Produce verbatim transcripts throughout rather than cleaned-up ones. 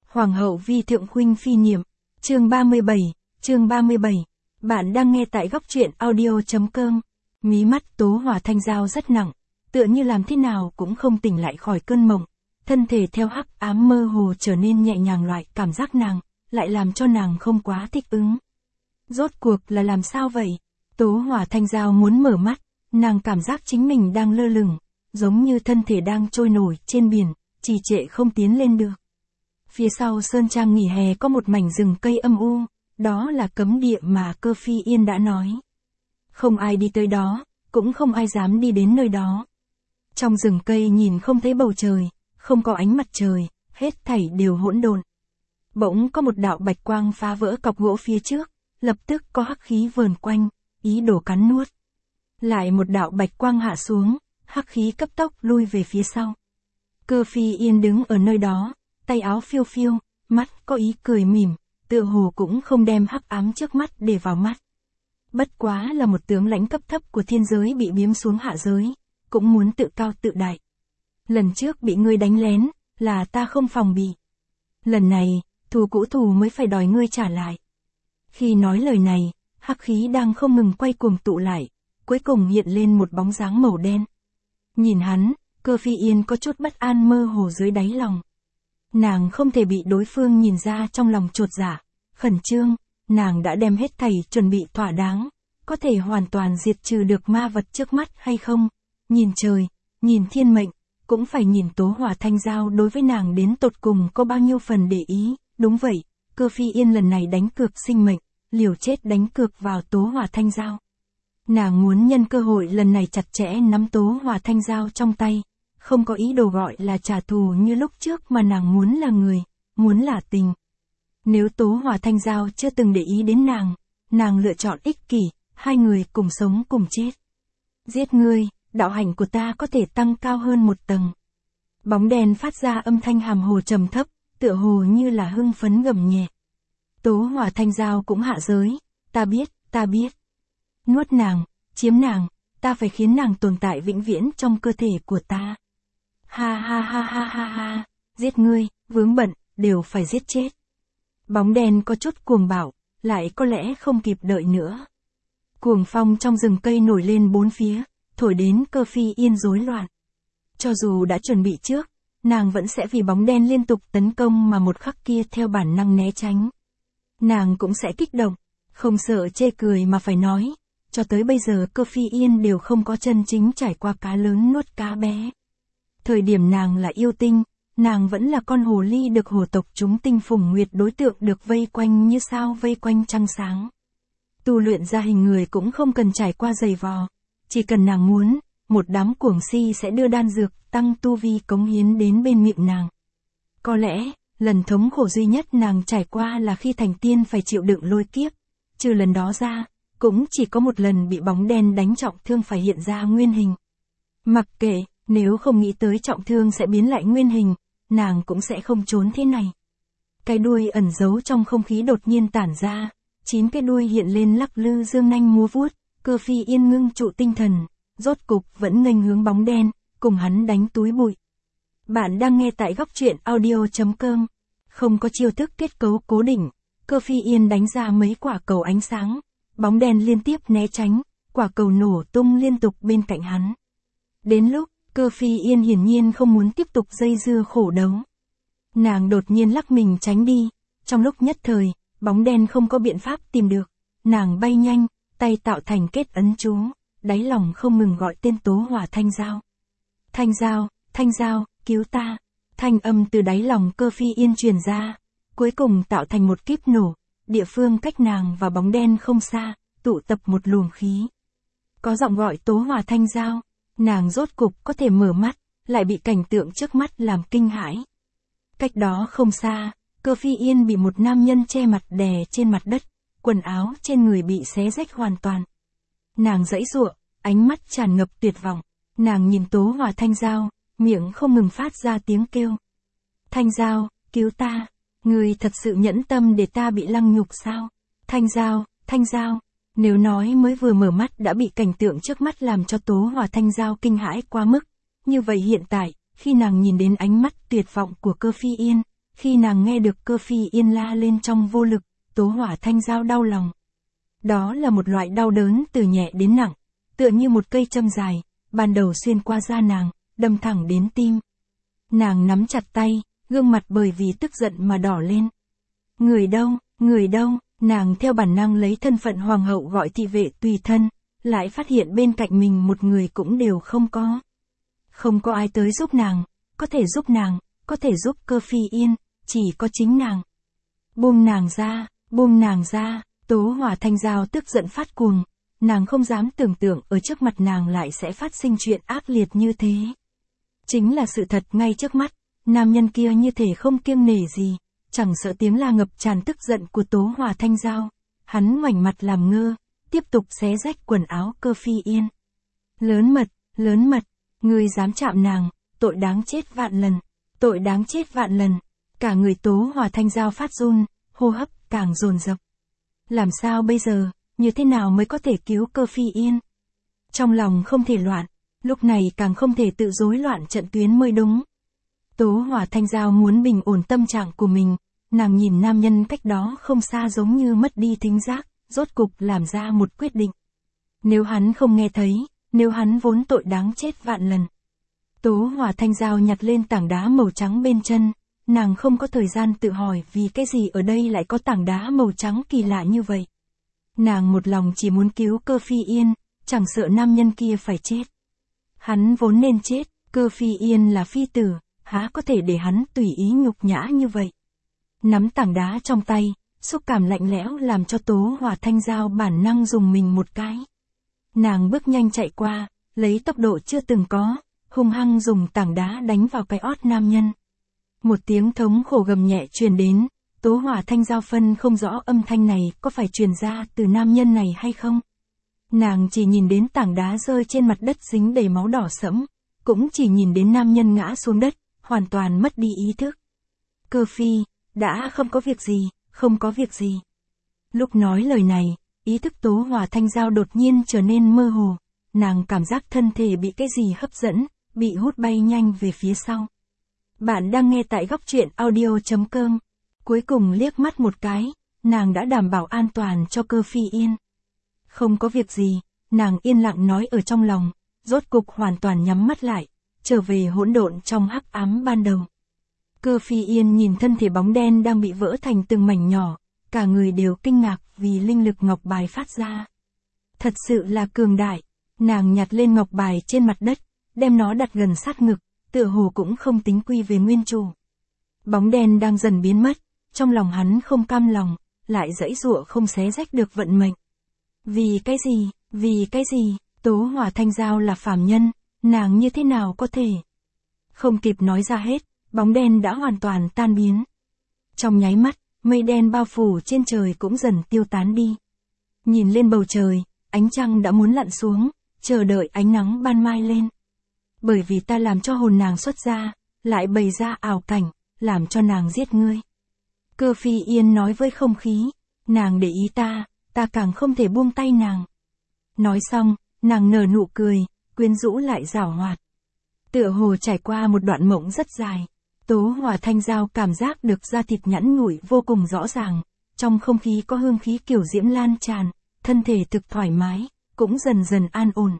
Hoàng hậu vi thượng huynh phi niệm, chương ba mươi bảy, chương ba mươi bảy. Bạn đang nghe tại góc truyện audio.com. Mí mắt Tố Hỏa Thanh Giao rất nặng, tựa như làm thế nào cũng không tỉnh lại khỏi cơn mộng. Thân thể theo hắc ám mơ hồ trở nên nhẹ nhàng, loại cảm giác nàng, lại làm cho nàng không quá thích ứng. Rốt cuộc là làm sao vậy? Tố Hỏa Thanh Giao muốn mở mắt, nàng cảm giác chính mình đang lơ lửng, giống như thân thể đang trôi nổi trên biển, trì trệ không tiến lên được. Phía sau sơn trang nghỉ hè có một mảnh rừng cây âm u, đó là cấm địa mà Cơ Phi Yên đã nói. Không ai đi tới đó, cũng không ai dám đi đến nơi đó. Trong rừng cây nhìn không thấy bầu trời, không có ánh mặt trời, hết thảy đều hỗn độn. Bỗng có một đạo bạch quang phá vỡ cọc gỗ phía trước, lập tức có hắc khí vờn quanh, ý đồ cắn nuốt. Lại một đạo bạch quang hạ xuống, hắc khí cấp tốc lui về phía sau. Cơ Phi Yên đứng ở nơi đó, tay áo phiêu phiêu, mắt có ý cười mỉm, tựa hồ cũng không đem hắc ám trước mắt để vào mắt. Bất quá là một tướng lãnh cấp thấp của thiên giới bị biếm xuống hạ giới, cũng muốn tự cao tự đại. Lần trước bị ngươi đánh lén, là ta không phòng bị. Lần này, thù cũ thù mới phải đòi ngươi trả lại. Khi nói lời này, hắc khí đang không ngừng quay cuồng tụ lại, cuối cùng hiện lên một bóng dáng màu đen. Nhìn hắn, Cơ Phi Yên có chút bất an mơ hồ dưới đáy lòng. Nàng không thể bị đối phương nhìn ra trong lòng chột dạ, khẩn trương, nàng đã đem hết thảy chuẩn bị thỏa đáng, có thể hoàn toàn diệt trừ được ma vật trước mắt hay không? Nhìn trời, nhìn thiên mệnh, cũng phải nhìn Tố Hỏa Thanh Giao đối với nàng đến tột cùng có bao nhiêu phần để ý. Đúng vậy, Cơ Phi Yên lần này đánh cược sinh mệnh, liều chết đánh cược vào Tố Hỏa Thanh Giao. Nàng muốn nhân cơ hội lần này chặt chẽ nắm Tố Hỏa Thanh Giao trong tay, không có ý đồ gọi là trả thù như lúc trước mà nàng muốn là người, muốn là tình. Nếu Tố Hỏa Thanh Giao chưa từng để ý đến nàng, nàng lựa chọn ích kỷ, hai người cùng sống cùng chết. Giết ngươi, đạo hạnh của ta có thể tăng cao hơn một tầng. Bóng đèn phát ra âm thanh hàm hồ trầm thấp, tựa hồ như là hưng phấn gầm nhẹ. Tố Hỏa Thanh Giao cũng hạ giới, ta biết, ta biết. Nuốt nàng, chiếm nàng, ta phải khiến nàng tồn tại vĩnh viễn trong cơ thể của ta. Ha ha ha ha ha ha, giết ngươi, vướng bận, đều phải giết chết. Bóng đen có chút cuồng bạo, lại có lẽ không kịp đợi nữa. Cuồng phong trong rừng cây nổi lên bốn phía, thổi đến Cơ Phi Yên rối loạn. Cho dù đã chuẩn bị trước, nàng vẫn sẽ vì bóng đen liên tục tấn công mà một khắc kia theo bản năng né tránh. Nàng cũng sẽ kích động, không sợ chê cười mà phải nói, cho tới bây giờ Cơ Phi Yên đều không có chân chính trải qua cá lớn nuốt cá bé. Thời điểm nàng là yêu tinh, nàng vẫn là con hồ ly được hồ tộc chúng tinh phùng nguyệt đối tượng được vây quanh như sao vây quanh trăng sáng. Tu luyện ra hình người cũng không cần trải qua giày vò, chỉ cần nàng muốn, một đám cuồng si sẽ đưa đan dược tăng tu vi cống hiến đến bên miệng nàng. Có lẽ, lần thống khổ duy nhất nàng trải qua là khi thành tiên phải chịu đựng lôi kiếp, trừ lần đó ra, cũng chỉ có một lần bị bóng đen đánh trọng thương phải hiện ra nguyên hình. Mặc kệ, nếu không nghĩ tới trọng thương sẽ biến lại nguyên hình, nàng cũng sẽ không trốn thế này. Cái đuôi ẩn giấu trong không khí đột nhiên tản ra, chín cái đuôi hiện lên lắc lư dương nanh múa vuốt, Cơ Phi Yên ngưng trụ tinh thần, rốt cục vẫn nghênh hướng bóng đen, cùng hắn đánh túi bụi. Bạn đang nghe tại góc truyện audio.com. Không có chiêu thức kết cấu cố định, Cơ Phi Yên đánh ra mấy quả cầu ánh sáng, bóng đen liên tiếp né tránh, quả cầu nổ tung liên tục bên cạnh hắn. Đến lúc, Cơ Phi Yên hiển nhiên không muốn tiếp tục dây dưa khổ đấu. Nàng đột nhiên lắc mình tránh đi, trong lúc nhất thời, bóng đen không có biện pháp tìm được, nàng bay nhanh, tay tạo thành kết ấn chú, đáy lòng không ngừng gọi tên Tố Hỏa Thanh Giao. Thanh Giao, Thanh Giao, cứu ta. Thanh âm từ đáy lòng Cơ Phi Yên truyền ra, cuối cùng tạo thành một kíp nổ, địa phương cách nàng và bóng đen không xa, tụ tập một luồng khí. Có giọng gọi Tố Hỏa Thanh Giao, nàng rốt cục có thể mở mắt, lại bị cảnh tượng trước mắt làm kinh hãi. Cách đó không xa, Cơ Phi Yên bị một nam nhân che mặt đè trên mặt đất, quần áo trên người bị xé rách hoàn toàn. Nàng giãy giụa, ánh mắt tràn ngập tuyệt vọng, nàng nhìn Tố Hỏa Thanh Giao, miệng không ngừng phát ra tiếng kêu. Thanh Giao, cứu ta, ngươi thật sự nhẫn tâm để ta bị lăng nhục sao? Thanh Giao, Thanh Giao, nếu nói mới vừa mở mắt đã bị cảnh tượng trước mắt làm cho Tố Hỏa Thanh Giao kinh hãi quá mức, như vậy hiện tại, khi nàng nhìn đến ánh mắt tuyệt vọng của Cơ Phi Yên, Khi nàng nghe được Cơ Phi Yên la lên trong vô lực, Tố Hỏa Thanh Giao đau lòng. Đó là một loại đau đớn từ nhẹ đến nặng, tựa như một cây châm dài, ban đầu xuyên qua da nàng, đâm thẳng đến tim. Nàng nắm chặt tay, gương mặt bởi vì tức giận mà đỏ lên. Người đâu, người đâu, nàng theo bản năng lấy thân phận hoàng hậu gọi thị vệ tùy thân, lại phát hiện bên cạnh mình một người cũng đều không có. Không có ai tới giúp nàng, có thể giúp nàng, có thể giúp Cơ Phi Yên, chỉ có chính nàng. Buông nàng ra, buông nàng ra, Tố Hỏa Thanh Giao tức giận phát cuồng, nàng không dám tưởng tượng ở trước mặt nàng lại sẽ phát sinh chuyện ác liệt như thế. Chính là sự thật ngay trước mắt, nam nhân kia như thể không kiêng nể gì, chẳng sợ tiếng la ngập tràn tức giận của Tố Hỏa Thanh Giao, hắn ngoảnh mặt làm ngơ, tiếp tục xé rách quần áo Cơ Phi Yên. Lớn mật, lớn mật, ngươi dám chạm nàng, tội đáng chết vạn lần, tội đáng chết vạn lần. Cả người Tố Hỏa Thanh Giao phát run, hô hấp càng dồn dập. Làm sao bây giờ, như thế nào mới có thể cứu Cơ Phi Yên? Trong lòng không thể loạn, lúc này càng không thể tự rối loạn trận tuyến mới đúng. Tố Hỏa Thanh Giao muốn bình ổn tâm trạng của mình, nàng nhìn nam nhân cách đó không xa giống như mất đi thính giác, rốt cục làm ra một quyết định. Nếu hắn không nghe thấy, nếu hắn vốn tội đáng chết vạn lần. Tố Hỏa Thanh Giao nhặt lên tảng đá màu trắng bên chân, nàng không có thời gian tự hỏi vì cái gì ở đây lại có tảng đá màu trắng kỳ lạ như vậy. Nàng một lòng chỉ muốn cứu Cơ Phi Yên, chẳng sợ nam nhân kia phải chết. Hắn vốn nên chết, Cơ Phi Yên là phi tử, há có thể để hắn tùy ý nhục nhã như vậy. Nắm tảng đá trong tay, xúc cảm lạnh lẽo làm cho Tố Hỏa Thanh Giao bản năng dùng mình một cái. Nàng bước nhanh chạy qua, lấy tốc độ chưa từng có, hung hăng dùng tảng đá đánh vào cái ót nam nhân. Một tiếng thống khổ gầm nhẹ truyền đến, Tố Hỏa Thanh Giao phân không rõ âm thanh này có phải truyền ra từ nam nhân này hay không. Nàng chỉ nhìn đến tảng đá rơi trên mặt đất dính đầy máu đỏ sẫm, cũng chỉ nhìn đến nam nhân ngã xuống đất, hoàn toàn mất đi ý thức. Cơ Phi, đã không có việc gì, không có việc gì. Lúc nói lời này, ý thức Tố Hỏa Thanh Giao đột nhiên trở nên mơ hồ, nàng cảm giác thân thể bị cái gì hấp dẫn, bị hút bay nhanh về phía sau. Bạn đang nghe tại góc truyện audio chấm com. Cuối cùng liếc mắt một cái, nàng đã đảm bảo an toàn cho Cơ Phi Yên. Không có việc gì, nàng yên lặng nói ở trong lòng, rốt cục hoàn toàn nhắm mắt lại, trở về hỗn độn trong hắc ám ban đầu. Cơ Phi Yên nhìn thân thể bóng đen đang bị vỡ thành từng mảnh nhỏ, cả người đều kinh ngạc vì linh lực ngọc bài phát ra. Thật sự là cường đại, nàng nhặt lên ngọc bài trên mặt đất, đem nó đặt gần sát ngực, tựa hồ cũng không tính quy về nguyên chủ. Bóng đen đang dần biến mất, trong lòng hắn không cam lòng, lại giãy giụa không xé rách được vận mệnh. Vì cái gì, vì cái gì, Tố Hỏa Thanh Giao là phàm nhân, nàng như thế nào có thể? Không kịp nói ra hết, bóng đen đã hoàn toàn tan biến. Trong nháy mắt, mây đen bao phủ trên trời cũng dần tiêu tán đi. Nhìn lên bầu trời, ánh trăng đã muốn lặn xuống, chờ đợi ánh nắng ban mai lên. Bởi vì ta làm cho hồn nàng xuất ra, lại bày ra ảo cảnh, làm cho nàng giết ngươi. Cơ Phi Yên nói với không khí, nàng để ý ta, ta càng không thể buông tay nàng. Nói xong, nàng nở nụ cười, quyến rũ lại giảo hoạt. Tựa hồ trải qua một đoạn mộng rất dài, Tố Hỏa Thanh Giao cảm giác được da thịt nhẵn nhụi vô cùng rõ ràng, trong không khí có hương khí kiểu diễm lan tràn, thân thể thực thoải mái, cũng dần dần an ổn.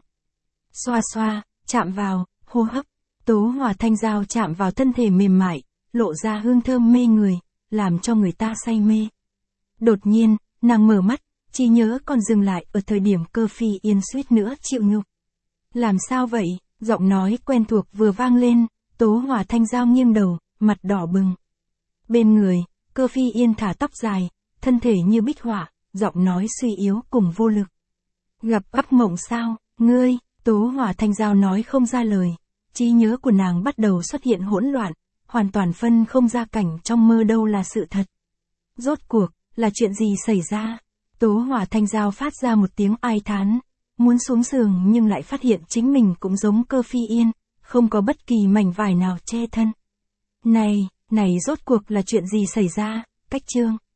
Xoa xoa, chạm vào, hô hấp, Tố Hỏa Thanh Giao chạm vào thân thể mềm mại, lộ ra hương thơm mê người, làm cho người ta say mê. Đột nhiên, nàng mở mắt, trí nhớ còn dừng lại ở thời điểm Cơ Phi Yên suýt nữa chịu nhục. Làm sao vậy? Giọng nói quen thuộc vừa vang lên, Tố Hỏa Thanh Giao nghiêng đầu, mặt đỏ bừng. Bên người, Cơ Phi Yên thả tóc dài, thân thể như bích họa, giọng nói suy yếu cùng vô lực. Gặp ấp mộng sao, ngươi? Tố Hỏa Thanh Giao nói không ra lời, trí nhớ của nàng bắt đầu xuất hiện hỗn loạn, hoàn toàn phân không ra cảnh trong mơ đâu là sự thật. Rốt cuộc, là chuyện gì xảy ra? Tố Hỏa Thanh Giao phát ra một tiếng ai thán, muốn xuống giường nhưng lại phát hiện chính mình cũng giống Cơ Phi Yên, không có bất kỳ mảnh vải nào che thân. Này, này rốt cuộc là chuyện gì xảy ra? Cách chương